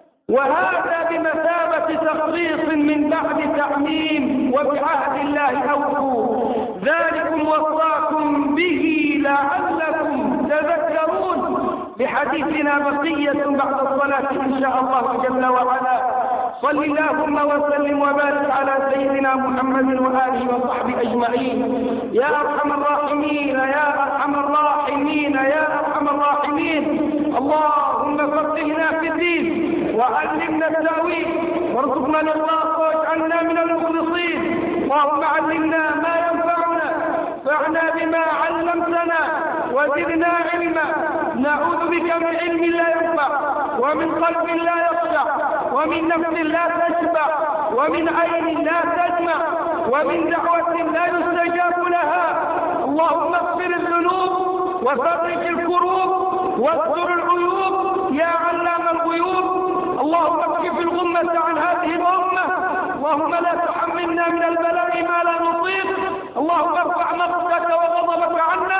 وهذا بمثابة تخصيص من بعد تعميم. وبعهد الله أوفوا ذلكم وصاكم به لعلكم تذكرون. لحديثنا بقية بعد الصلاة إن شاء الله جل وعلا. صل اللهم وسلم وبارك على سيدنا محمد وآله وصحبه أجمعين. يا أرحم الراحمين يا أرحم الراحمين يا أرحم الراحمين. اللهم فقهنا في الدين وعلمنا التأويل وارزقنا الإخلاص واجعلنا من المخلصين. اللهم علمنا ما ينفعنا فاعنا بما علمتنا وزدنا علما. نعوذ بك من علم لا ينفع ومن قلب لا يخشع ومن نفس لا تشبع ومن عين لا تجمع ومن دعوة لا يستجاب لها. اللهم اغفر الذنوب وفرج الكروب واستر العيوب يا علام الغيوب. اللهم اكشف الغمة عن هذه الأمة. اللهم لا تحملنا من البلاء ما لا نطيق. اللهم ارفع مقتك وغضبك عنا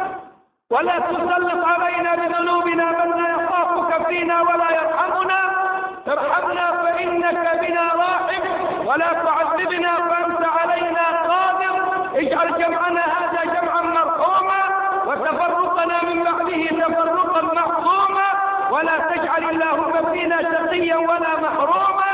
ولا تسلط علينا بذنوبنا من لا يخافك فينا ولا يرحمنا. ارحمنا فإنك بنا راحم ولا تعذبنا فأنت علينا قادر. اجعل جمعنا هذا جمعا مرحوما وتفرقنا من بعده تفرقا معصوما ولا تجعل اللهم فينا شقيا ولا محروما.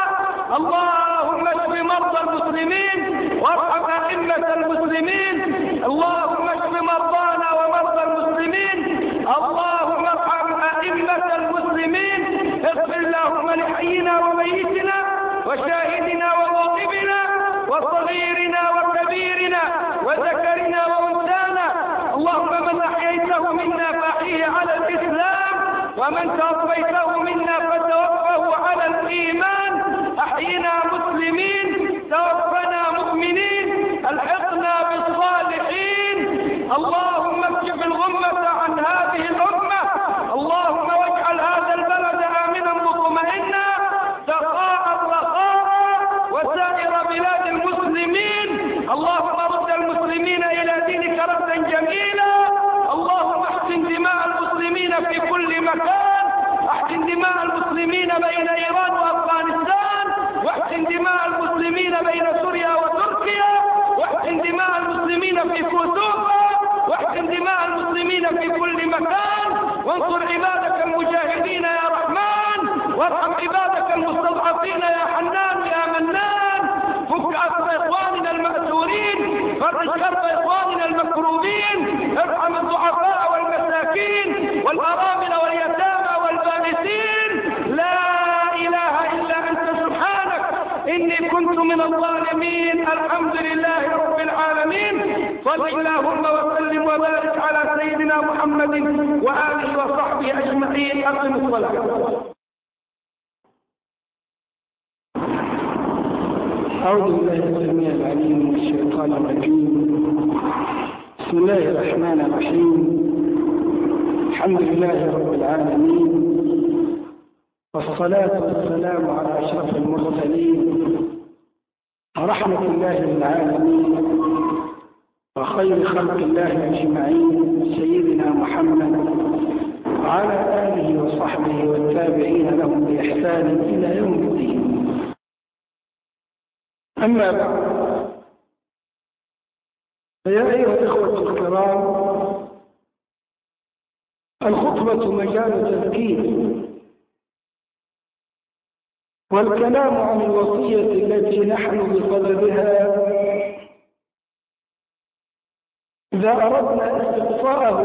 اللهم اشف مرضى المسلمين وارحم أئمة المسلمين. اللهم اشف مرضانا ومرضى المسلمين. اللهم ارحم أئمة المسلمين. اغفر اللهم لحينا وميتنا وشاهدنا وغائبنا وصغيرنا وكبيرنا وذكرنا وأنثانا. اللهم من أحييته منا فأحيه على الإسلام ومن توفيته منا فتوفه على الإيمان. أحينا مسلمين توفنا مؤمنين ألحقنا بالصالحين. اللهم اكشف الغمة عن هذه الأمة. اللهم واجعل هذا البلد آمنا مطمئنا سخاء رخاء وسائر بلاد المسلمين. اللهم رد المسلمين إلى دينك ردا جميلا. اللهم احسن دماء المسلمين في كل مكان. احسن دماء المسلمين بين إيران وأفغانستان واحسن دماء المسلمين بين سوريا وتركيا واحسن دماء المسلمين في كوسوفا واحسن دماء المسلمين في كل مكان. وانصر عبادك المجاهدين يا رحمن وارحم عبادك المستضعفين يا حنان يا منان. فرج كرب إخواننا المكروبين، ارحم الضعفاء والمساكين والأرامل واليتامى والبائسين. لا إله إلا أنت سبحانك إني كنت من الظالمين. الحمد لله رب العالمين. صل اللهم وسلم وبارك على سيدنا محمد وآله وصحبه أجمعين. أقم الصلاة. أعوذ بالله السميع العليم من الشيطان الرجيم. بسم الله الرحمن الرحيم. الحمد لله رب العالمين، والصلاة والسلام على أشرف المرسلين ورحمة الله للعالمين وخير خلق الله أجمعين سيدنا محمد وعلى آله وصحبه والتابعين لهم بإحسان إلى يوم الدين. أما بعد، فيا أيها الإخوة الكرام، الخطبة مجال تذكير، والكلام عن الوصية التي نحن بصددها إذا أردنا استقصاءه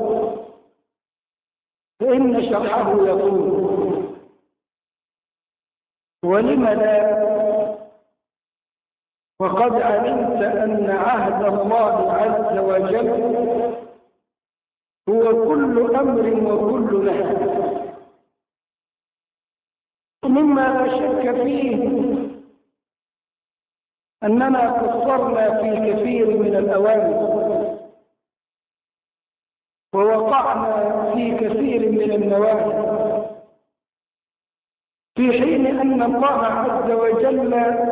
فإن شرحه يطول، ولم لا؟ وقد علمت أن عهد الله عز وجل هو كل أمر وكل نهي، ومما لا شك فيه أننا قصرنا في كثير من الأوامر ووقعنا في كثير من النواهي، في حين أن الله عز وجل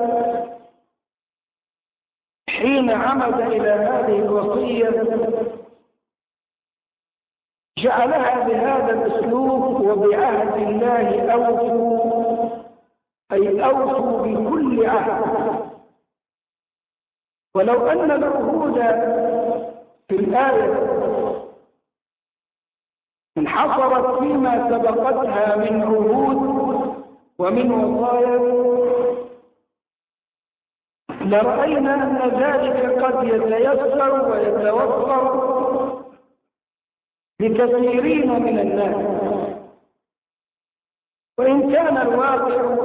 حين عمد إلى هذه الوصية جعلها بهذا الأسلوب: وبعهد الله أوفوا، أي أوفوا بكل عهد. ولو أن العهود في الآية انحصرت فيما سبقتها من عهود ومن وصايا لرأينا أن ذلك قد يتيسر ويتوفر لكثيرين من الناس، وإن كان الواقع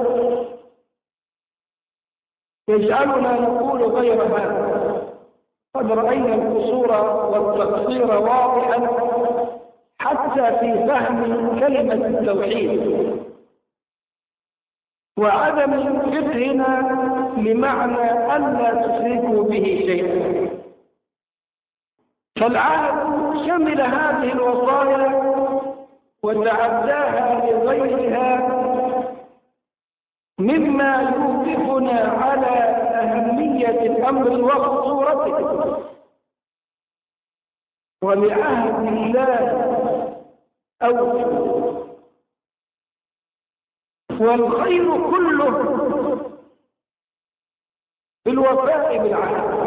يجعلنا نقول غير هذا. قد رأينا القصور والتقصير واضحا حتى في فهم كلمة التوحيد وعدم فقهنا لمعنى ألا تشركوا به شيئا. فالعهد شمل هذه الوصايا وتعداها لغيرها، مما يوقفنا على أهمية الأمر وخطورته. وبعهد الله أوفوا، والخير كله بالوفاء بالعهد.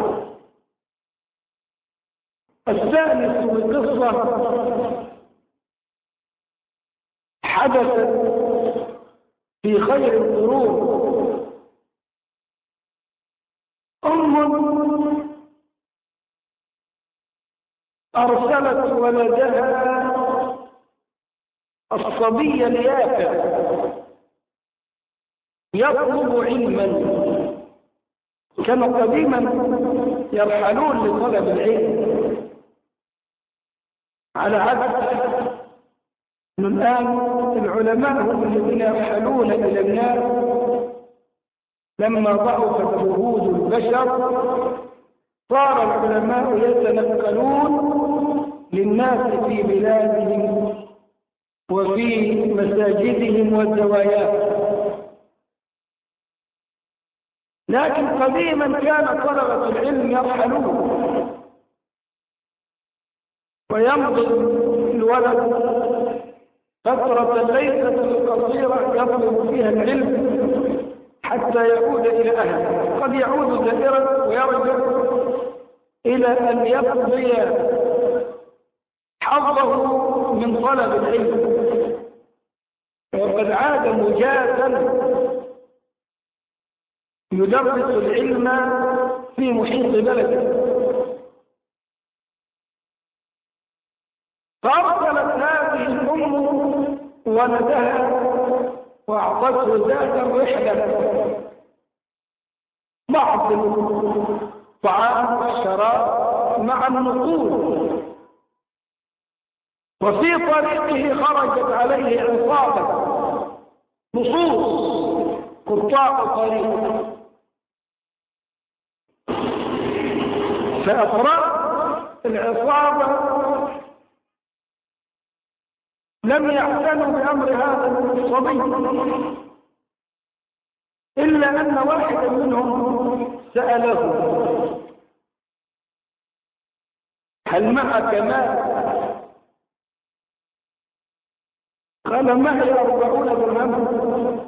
الثالث بقصة حدثت في خير القرون. أم أرسلت ولدها الصبي اليافع يطلب علما. كانوا قديما يرحلون لطلب العلم، على عكس الآن العلماء هم الذين يرحلون إلى الناس. لما ضعفت جهود البشر صار العلماء يتنقلون للناس في بلادهم وفي مساجدهم والزواياهم. لكن قديما كان طلبة العلم يرحلون ويمضي الولد فترة ليست قصيرة يطلب فيها العلم حتى يعود إلى أهله. قد يعود زائرا ويرجع إلى أن يقضي حظه من طلب العلم، وقد عاد مجازا يدرس العلم في محيط بلده. فأرسلت هذه الأم ولدها وأعطته ذات الرحلة بعض الطعام والشراب مع النقود. وفي طريقه خرجت عليه عصابة لصوص قطاع طريق، فأفراد العصابة لم يعتنوا بأمر هذا الصبي، إلا أن واحدا منهم سأله: هل معك مال؟ قال: معي أربعون درهما.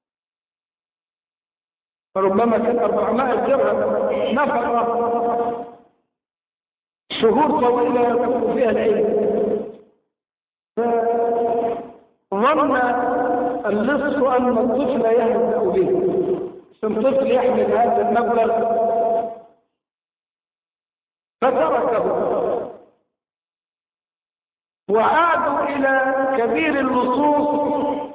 فربما كان أربعمائة درهم نفقة شهور طويلة يكون فيها العلم. فظن اللص أن الطفل يهدأ به، الطفل يحمل هذا المبلغ، فتركه وعادوا إلى كبير اللصوص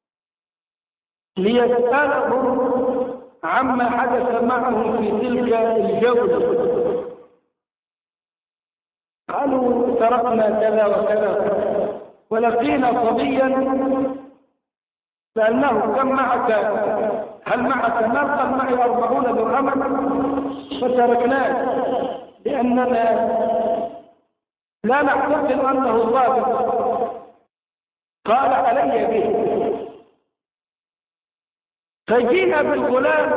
ليسألهم عما حدث معهم في تلك الجولة. قالوا: تركنا كذا وكذا ولقينا صبيا سألناه: كم معك؟ هل معك مال؟ قال: معي أربعون درهما. فتركناه لأننا لا نعتقد أنه صادق. قال: علي به. فجينا بالغلام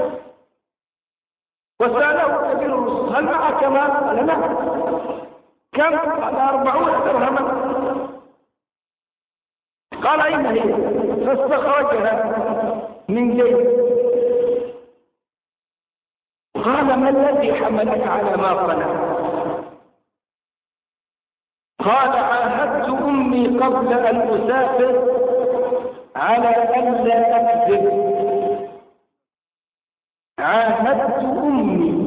وسأله كبير اللصوص: هل معك مال؟ قال: نعم. كم؟ قال: أربعون درهما. قال: أين هي؟ فاستخرجها من جيبه. قال: ما الذي حملك على ما صنعت؟ قال: عاهدت أمي قبل أن أسافر على أن لا أكذب. عاهدت أمي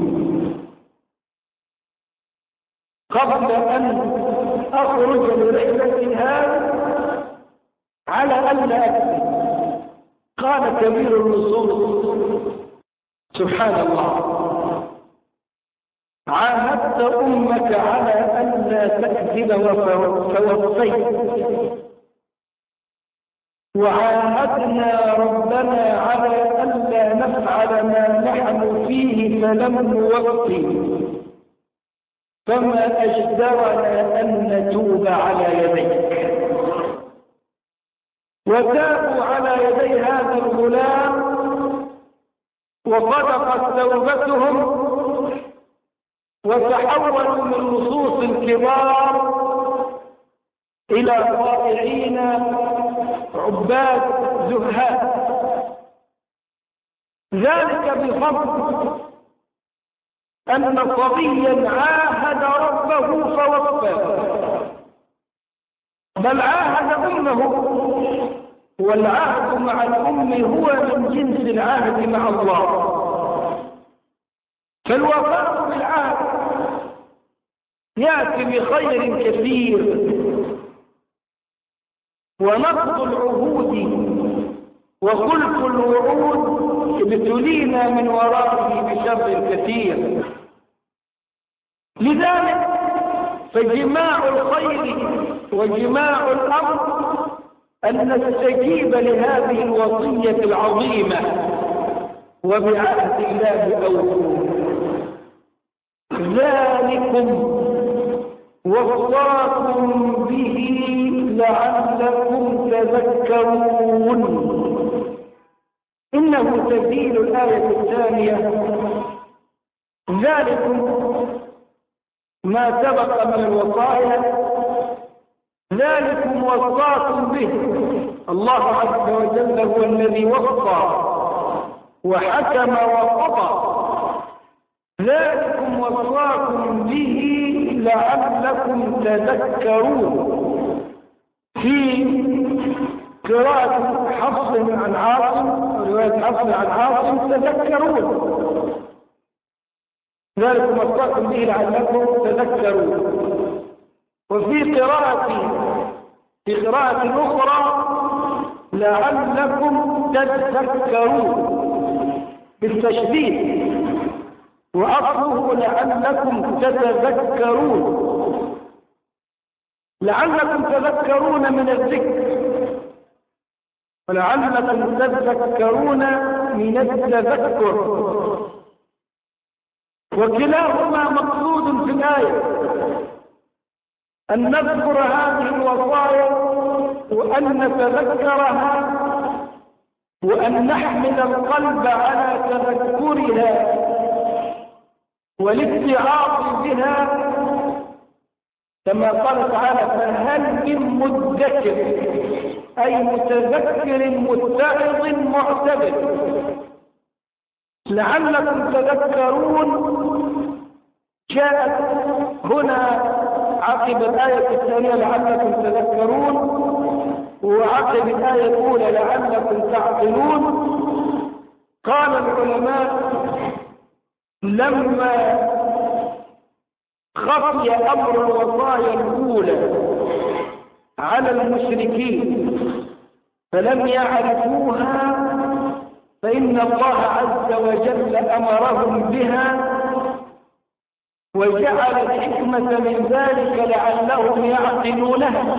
قبل أن أخرج لرحلتها على أن لا أكذب. قال كبير اللصوص: سبحان الله، عاهدت أمك على أن لا تكذب فوفيت، وعاهدنا ربنا على أن لا نفعل ما نحن فيه فلم نوفي، فما أجدرنا أن نتوب على يديك. وتابوا على يدي هذا الغلام وصدقت توبتهم وتحولوا من لصوص الكبار إلى طائعين عباد زهاد. ذلك بفضل أن صبيا عاهد ربه فوفى، بل عاهد أمه، والعهد مع الأم هو من جنس العهد مع الله. فالوفاء بالعهد يأتي بخير كثير، ونقض العهود وخلف الوعود ابتلينا من ورائه بشر كثير. لذلك فجماع الخير وجماع الأمر أن نستجيب لهذه الوصية العظيمة: وبعهد الله أوفوا. ذلكم وصاكم به لعلكم تذكرون. إنه تبديل الآية الثانية: ذلكم ما سبق من الوصايا، ذلكم وصاكم به. الله عز وجل هو الذي وصى وحكم وقضى. ذلكم وصاكم به لعلكم تذكرون. في قراءة حفص عن عاصم، رواية حفص عن عاصم: تذكرون. ذلك وصاكم به لعلكم تذكرون. وفي قراءة في قراءة أخرى لعلكم تذكرون بالتشديد، وأصله لعلكم تتذكرون. لعلكم تذكرون من الذكر، ولعلكم تذكرون من التذكر، وكلاهما مقصود في الآية، أن نذكر هذه الوصايا وأن نتذكرها وأن نحمل القلب على تذكرها والاتعاظ بها، كما قال تعالى: فهل من مدكر، أي متذكر متعظ معتبر. لعلكم تذكرون جاءت هنا عقب الآية الثانية لعلكم تذكرون، وعقب الآية الأولى لعلكم تعقلون. قال العلماء: لما خفي أمر الوصايا الأولى على المشركين فلم يعرفوها، فإن الله عز وجل أمرهم بها وجعل الحكمة من ذلك لعلهم يعقلونها.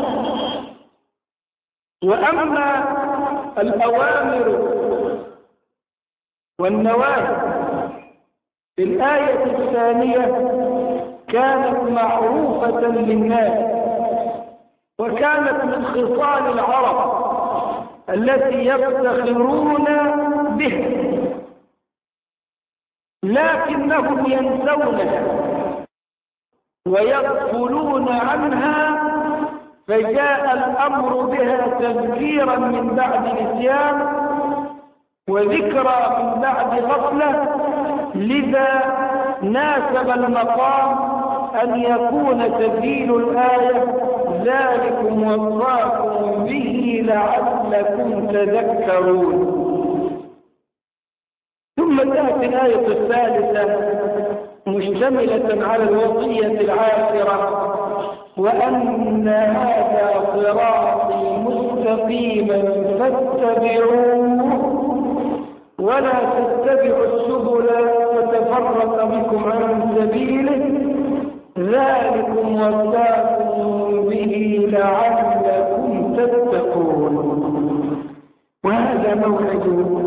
وأما الأوامر والنواهي في الآية الثانية كانت معروفة للناس، وكانت من خصال العرب التي يفتخرون به، لكنهم ينسونها ويغفلون عنها، فجاء الأمر بها تذكيرا من بعد نسيان وذكرى من بعد غفلة، لذا ناسب المقام أن يكون تدليل الآية: ذلكم وصاكم به لعلكم تذكرون. ثم تأتي الآية الثالثة مشتملة على الوصية العاشرة: وأن هذا صراطي مستقيما فاتبعوه ولا تتبعوا السبل فتفرق بكم عن سبيله ذلكم وصاكم به لعلكم تتقون. وهذا موعد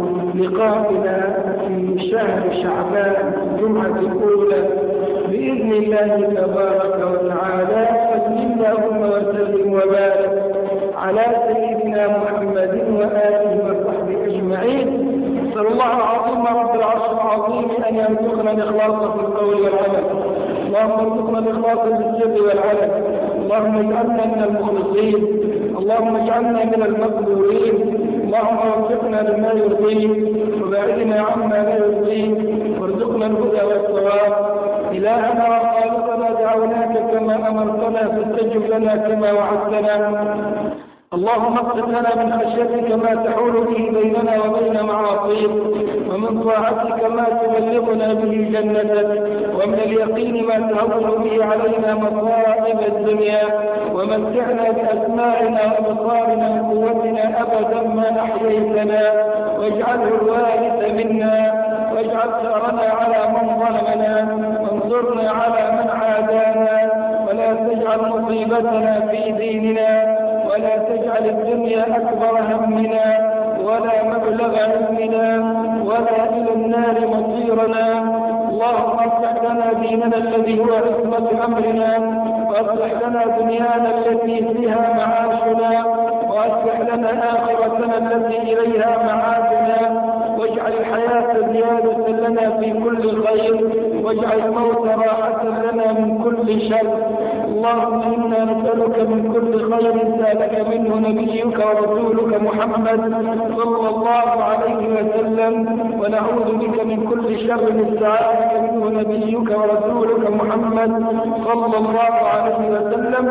لقائنا في شهر شعبان الجمعة الأولى بإذن الله تبارك وتعالى. صل اللهم وسلم وبارك على سيدنا محمد وآله وصحبه أجمعين. نسأل الله العظيم رب العرش العظيم أن يرزقنا الإخلاص في القول والعمل. اللهم ارزقنا الإخلاص في السر والعلن. اللهم اجعلنا من المخلصين. اللهم اجعلنا من المقبولين. اللهم وفقنا لما يرضيك وبعدنا عما لا يرضيك، وارزقنا الهدى والصواب. إلهنا وخالقنا دعوناك كما أمرتنا فاستجب لنا كما وعدتنا. اللهم اغفر لنا من خشيتك ما تحول به بيننا وبين معاصيك، ومن طاعتك ما تبلغنا به جنتك، ومن اليقين ما تهون به علينا مصائب الدنيا، ومتعنا بأسماعنا وأبصارنا وقوتنا أبدا ما أحييتنا، واجعله الوارث منا، واجعل ثأرنا على من ظلمنا، وانصرنا على من عادانا، ولا تجعل مصيبتنا في ديننا، ولا تجعل الدنيا أكبر همنا ولا مبلغ علمنا ولا إلى النار مصيرنا. اللهم اصلح لنا ديننا الذي هو عصمة أمرنا، واصلح لنا دنيانا التي فيها معاشنا، واصلح لنا آخرتنا التي إليها معادنا، واجعل الحياة زيادة لنا في كل خير، واجعل الموت راحة لنا من كل شر. اللهم إنا نسألك من كل خير سألك منه نبيك ورسولك محمد صلى الله عليه وسلم، ونعوذ بك من كل شر استعاذك منه نبيك ورسولك محمد صلى الله عليه وسلم.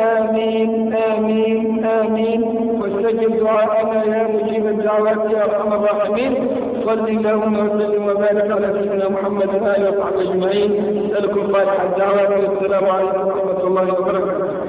آمين آمين آمين. واستجب دعاءنا يا مجيب الدعوات يا أرحم الراحمين. وصل اللهم وسلم وبارك على سيدنا محمد وآله وصحبه أجمعين. نسألكم صالح الدعوات والسلام عليكم ورحمة الله وبركاته.